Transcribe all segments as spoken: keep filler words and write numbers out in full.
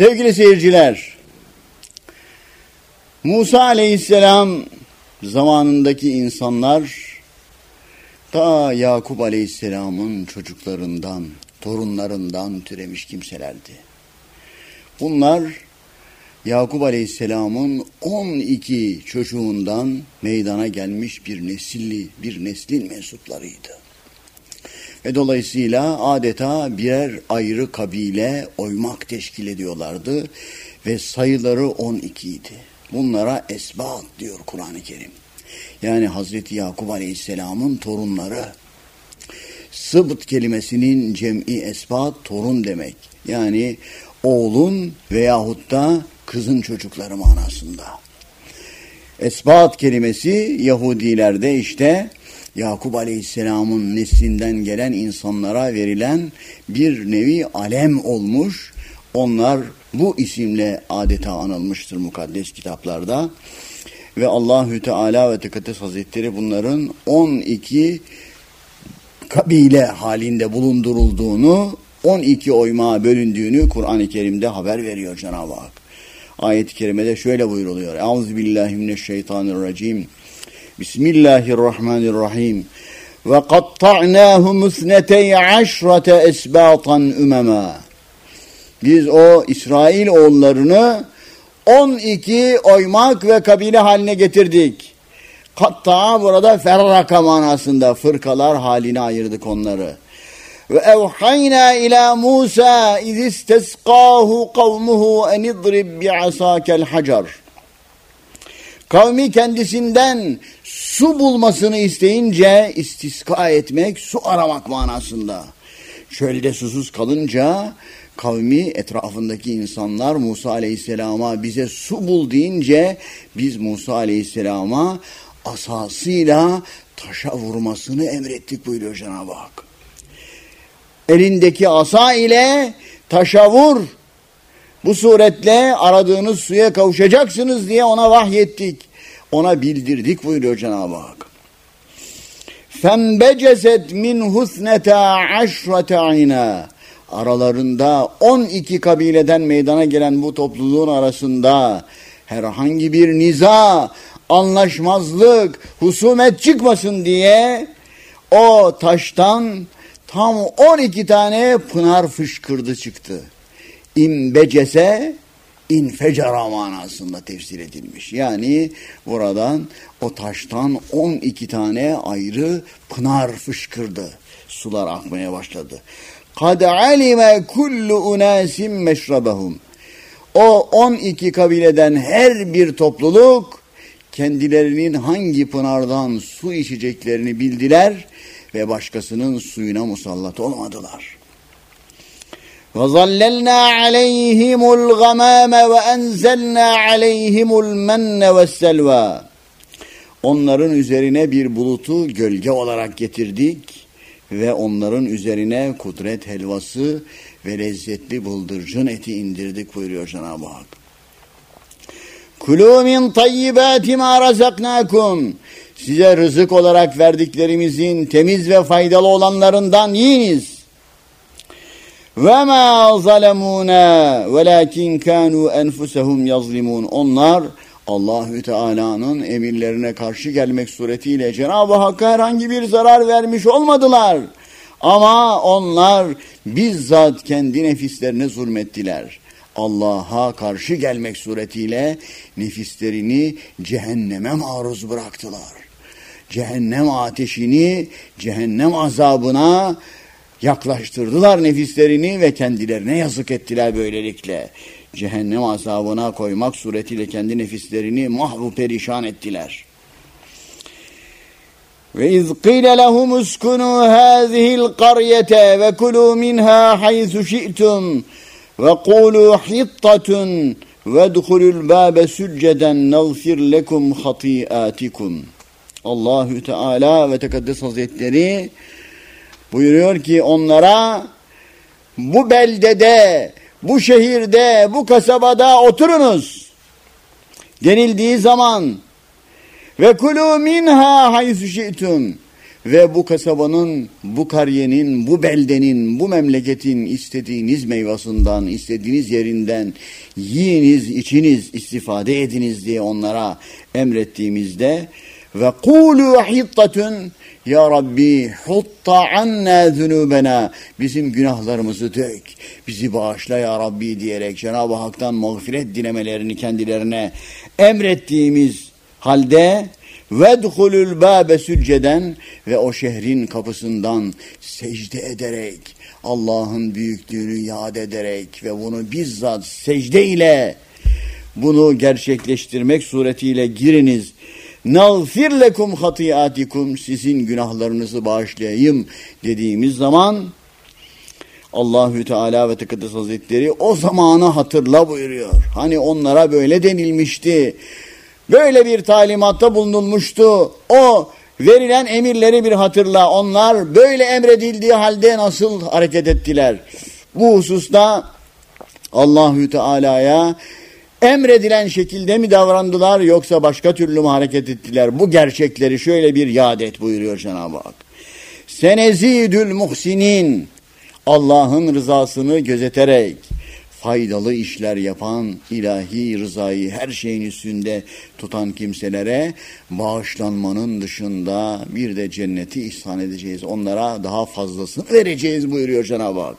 Sevgili seyirciler, Musa aleyhisselam zamanındaki insanlar ta Yakup aleyhisselamın çocuklarından, torunlarından türemiş kimselerdi. Bunlar Yakup aleyhisselamın on iki çocuğundan meydana gelmiş bir nesilli, bir neslin mensuplarıydı. Ve dolayısıyla adeta birer ayrı kabile, oymak teşkil ediyorlardı ve sayıları on ikiydi. Bunlara esbat diyor Kur'an-ı Kerim. Yani Hazreti Yakup Aleyhisselam'ın torunları. Sıbt kelimesinin cem'i esbat, torun demek. Yani oğlun veyahut da kızın çocukları manasında. Esbat kelimesi Yahudilerde işte Yakup Aleyhisselam'ın neslinden gelen insanlara verilen bir nevi alem olmuş. Onlar bu isimle adeta anılmıştır mukaddes kitaplarda. Ve Allahü Teala ve Tekaddes Hazretleri bunların on iki kabile halinde bulundurulduğunu, on iki oymağa bölündüğünü Kur'an-ı Kerim'de haber veriyor Cenab-ı Hak. Ayet-i Kerime'de şöyle buyruluyor. Euzubillahimineşşeytanirracim. Bismillahirrahmanirrahim. Ve katta'nâhum isnetey aşrate esbâtan ümemâ. Biz o İsrail oğullarını on iki oymak ve kabile haline getirdik. Katta'a burada ferraka manasında, fırkalar haline ayırdık onları. Ve evhayna ila Musa iz istesqâhu kavmuhu en idrib bi'asâkel hacer. Kavmi kendisinden su bulmasını isteyince, istiska etmek, su aramak manasında. Çölde susuz kalınca kavmi, etrafındaki insanlar Musa Aleyhisselam'a bize su bul deyince biz Musa Aleyhisselam'a asasıyla taşa vurmasını emrettik buyuruyor Cenab-ı Hak. Elindeki asa ile taşa vur. Bu suretle aradığınız suya kavuşacaksınız diye ona vahyettik. Ona bildirdik buyuruyor Cenab-ı Hak. فَنْبَجَسَتْ مِنْ هُثْنَةَ عَشْرَةَ عِنَا. Aralarında on iki kabileden meydana gelen bu topluluğun arasında herhangi bir niza, anlaşmazlık, husumet çıkmasın diye o taştan tam on iki tane pınar fışkırdı çıktı. İmbecese, infecara manasında tefsir edilmiş. Yani buradan, o taştan on iki tane ayrı pınar fışkırdı. Sular akmaya başladı. قَدْ عَلِمَ كُلُّ اُنَاسٍ مَشْرَبَهُمْ. O on iki kabileden her bir topluluk kendilerinin hangi pınardan su içeceklerini bildiler ve başkasının suyuna musallat olmadılar. وَظَلَّلْنَا عَلَيْهِمُ الْغَمَامَ وَاَنْزَلْنَا عَلَيْهِمُ الْمَنَّ وَالسَّلْوَى. Onların üzerine bir bulutu gölge olarak getirdik ve onların üzerine kudret helvası ve lezzetli bıldırcın eti indirdik buyuruyor Cenab-ı Hak. Kulû min tayyibâti mâ razaknâkum. Size rızık olarak verdiklerimizin temiz ve faydalı olanlarından yiyiniz. Ve mâ zalemûnâ velâkin kânû enfusehum yazlimûn. Onlar Allahü Teala'nın emirlerine karşı gelmek suretiyle Cenab-ı Hakk'a herhangi bir zarar vermiş olmadılar. Ama onlar bizzat kendi nefislerine zulmettiler. Allah'a karşı gelmek suretiyle nefislerini cehenneme maruz bıraktılar. Cehennem ateşini, cehennem azabına yaklaştırdılar nefislerini ve kendilerine yazık ettiler böylelikle. Cehennem azabına koymak suretiyle kendi nefislerini mahvu perişan ettiler. Ve iz qîle lehum uskunu hâzihil qaryete ve kulû minhâ haythu şi'tum ve qûlû hittatun ve dukhulul bâbe sücceden nağfir lekum hatîâtikum. Allahü Teala ve Tekaddes Hazretleri buyuruyor ki onlara bu beldede, bu şehirde, bu kasabada oturunuz denildiği zaman ve kulû minhâ haythu şi'tum, ve bu kasabanın, bu kariyenin, bu beldenin, bu memleketin istediğiniz meyvasından, istediğiniz yerinden yiyiniz, içiniz, istifade ediniz diye onlara emrettiğimizde ve kulu hittatun ya Rabbi hutta anna zunubena, bizim günahlarımızı dök, bizi bağışla ya Rabbi diyerek Cenab-ı Hak'tan mağfiret dilemelerini kendilerine emrettiğimiz halde vedhulul bâbe sücceden, ve o şehrin kapısından secde ederek, Allah'ın büyüklüğünü yad ederek ve bunu bizzat secde ile bunu gerçekleştirmek suretiyle giriniz. Nağfir lekum hatiyatikum, sizin günahlarınızı bağışlayayım dediğimiz zaman Allahü Teala ve Tekaddes Hazretleri o zamanı hatırla buyuruyor. Hani onlara böyle denilmişti. Böyle bir talimatta bulunulmuştu. O verilen emirleri bir hatırla. Onlar böyle emredildiği halde nasıl hareket ettiler? Bu hususta Allahü Teala'ya emredilen şekilde mi davrandılar yoksa başka türlü mü hareket ettiler? Bu gerçekleri şöyle bir yad et buyuruyor Cenab-ı Hak. Senezidül muhsinin, Allah'ın rızasını gözeterek faydalı işler yapan, ilahi rızayı her şeyin üstünde tutan kimselere bağışlanmanın dışında bir de cenneti ihsan edeceğiz. Onlara daha fazlasını vereceğiz buyuruyor Cenab-ı Hak.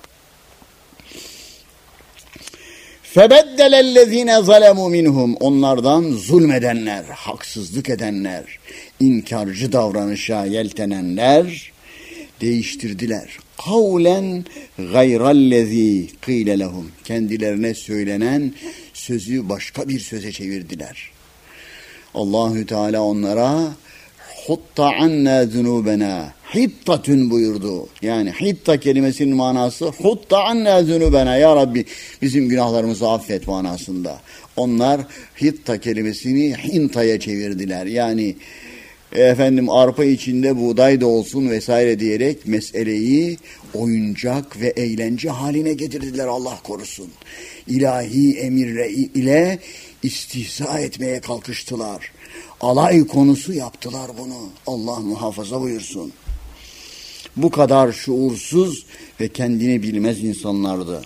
فَبَدَّلَ الَّذ۪ينَ ظَلَمُوا مِنْهُمْ, onlardan zulmedenler, haksızlık edenler, inkarcı davranışa yeltenenler değiştirdiler. قَوْلًا غَيْرَ الَّذ۪ي قِيلَ لَهُمْ, kendilerine söylenen sözü başka bir söze çevirdiler. Allahü Teala onlara hutta anna zunubena, hittatun buyurdu. Yani hitta kelimesinin manası hutta anna zunubena, ya Rabbi bizim günahlarımızı affet manasında. Onlar hitta kelimesini hintaya çevirdiler. Yani efendim arpa içinde buğday da olsun vesaire diyerek meseleyi oyuncak ve eğlence haline getirdiler, Allah korusun. İlahi emirle ile istihza etmeye kalkıştılar. Alay konusu yaptılar bunu. Allah muhafaza buyursun. Bu kadar şuursuz ve kendini bilmez insanlardı.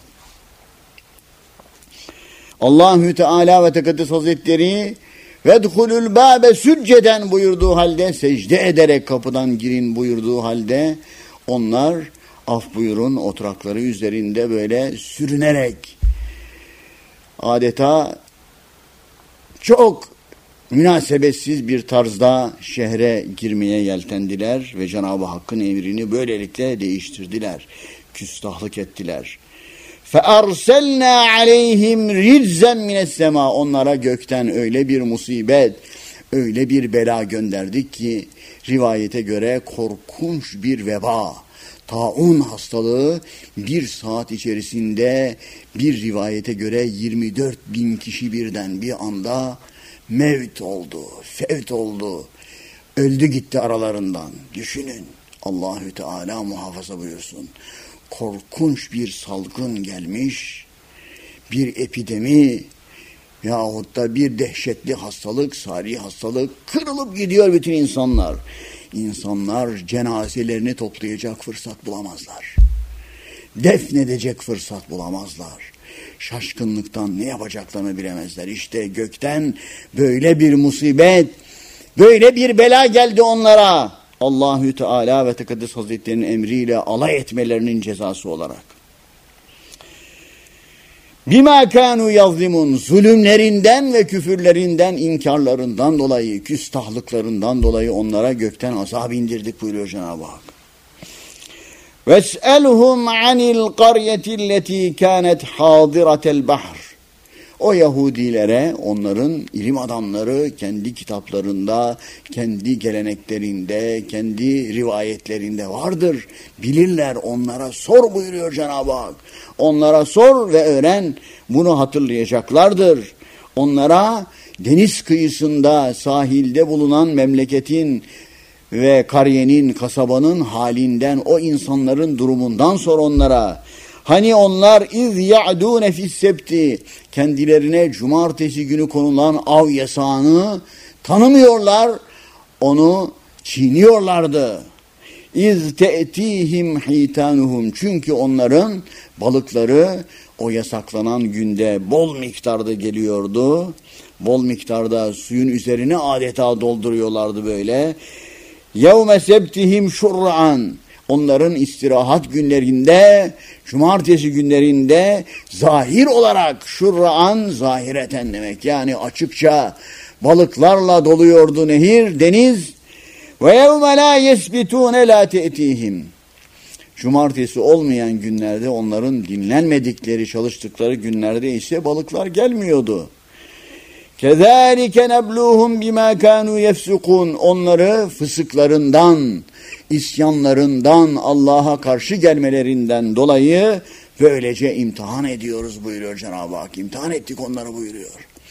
Allahü Teala ve Tekaddes Hazretleri vedhulul bâbe sücceden buyurduğu halde, secde ederek kapıdan girin buyurduğu halde onlar af buyurun oturakları üzerinde böyle sürünerek adeta çok münasebetsiz bir tarzda şehre girmeye yeltendiler ve Cenab-ı Hakk'ın emrini böylelikle değiştirdiler. Küstahlık ettiler. فَاَرْسَلْنَا عَلَيْهِمْ رِجْزًا مِنَ السَّمَا, onlara gökten öyle bir musibet, öyle bir bela gönderdik ki rivayete göre korkunç bir veba, taun hastalığı bir saat içerisinde bir rivayete göre yirmi dört bin kişi birden bir anda mevt oldu, fevt oldu, öldü gitti aralarından. Düşünün, Allahü Teala muhafaza buyursun. Korkunç bir salgın gelmiş, bir epidemi yahut da bir dehşetli hastalık, sari hastalık, kırılıp gidiyor bütün insanlar. İnsanlar cenazelerini toplayacak fırsat bulamazlar. Defnedecek fırsat bulamazlar. Şaşkınlıktan ne yapacaklarını bilemezler. İşte gökten böyle bir musibet, böyle bir bela geldi onlara. Allahü Teala ve Tekaddes Hazretleri'nin emriyle alay etmelerinin cezası olarak. Bima kanu yazlimun, zulümlerinden ve küfürlerinden, inkarlarından dolayı, küstahlıklarından dolayı onlara gökten azap indirdik buyuruyor Cenab-ı Hak. Ves'elhum anil qaryetilleti kânet hâdiratel bahr. O Yahudilere, onların ilim adamları kendi kitaplarında, kendi geleneklerinde, kendi rivayetlerinde vardır. Bilirler, onlara sor buyuruyor Cenab-ı Hak. Onlara sor ve öğren, bunu hatırlayacaklardır. Onlara deniz kıyısında, sahilde bulunan memleketin ve kariyenin, kasabanın halinden, o insanların durumundan sor onlara. Hani onlar iz ya'dûne fissebti, kendilerine cumartesi günü konulan av yasağını tanımıyorlar, onu çiğniyorlardı. İz te'tihim hitanuhum. Çünkü onların balıkları o yasaklanan günde bol miktarda geliyordu. Bol miktarda suyun üzerine adeta dolduruyorlardı böyle. Yevme sebtihim şur'an. Onların istirahat günlerinde, cumartesi günlerinde zahir olarak şur'an, zahireten demek. Yani açıkça balıklarla doluyordu nehir, deniz. Ve yevme la yesbitune la te'tihim. Cumartesi olmayan günlerde, onların dinlenmedikleri, çalıştıkları günlerde ise balıklar gelmiyordu. Kezalike nebluhum bima kanu yefsukun. Onları fısıklarından, isyanlarından, Allah'a karşı gelmelerinden dolayı böylece imtihan ediyoruz buyuruyor Cenab-ı Hak. İmtihan ettik onları buyuruyor.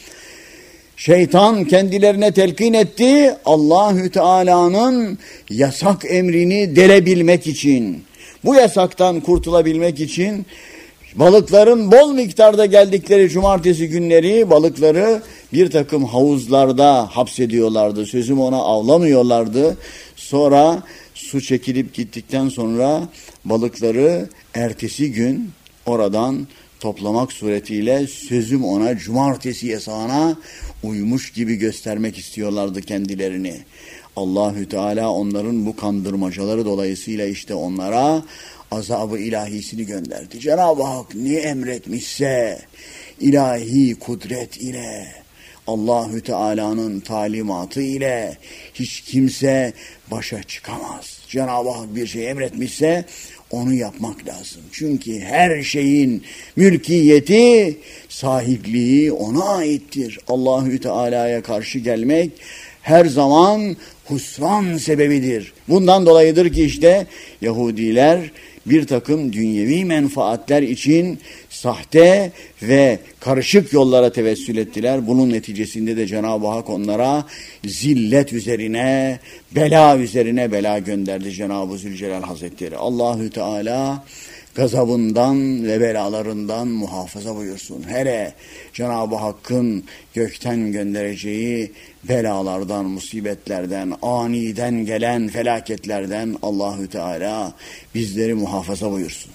Şeytan kendilerine telkin etti, Allahü Teala'nın yasak emrini delebilmek için, bu yasaktan kurtulabilmek için balıkların bol miktarda geldikleri cumartesi günleri balıkları bir takım havuzlarda hapsediyorlardı. Sözüm ona avlamıyorlardı. Sonra su çekilip gittikten sonra balıkları ertesi gün oradan toplamak suretiyle sözüm ona cumartesi yasağına uymuş gibi göstermek istiyorlardı kendilerini. Allahü Teala onların bu kandırmacaları dolayısıyla işte onlara azabı ilahisini gönderdi. Cenab-ı Hak ne emretmişse ilahi kudret ile, Allahü Teala'nın talimatı ile hiç kimse başa çıkamaz. Cenab-ı Hak bir şey emretmişse onu yapmak lazım. Çünkü her şeyin mülkiyeti, sahipliği ona aittir. Allahü Teala'ya karşı gelmek her zaman husran sebebidir. Bundan dolayıdır ki işte Yahudiler bir takım dünyevi menfaatler için sahte ve karışık yollara tevessül ettiler. Bunun neticesinde de Cenab-ı Hak onlara zillet üzerine, bela üzerine bela gönderdi Cenab-ı Zülcelal Hazretleri. Allahü Teala gazabından ve belalarından muhafaza buyursun. Hele Cenab-ı Hakk'ın gökten göndereceği belalardan, musibetlerden, aniden gelen felaketlerden Allahü Teala bizleri muhafaza buyursun.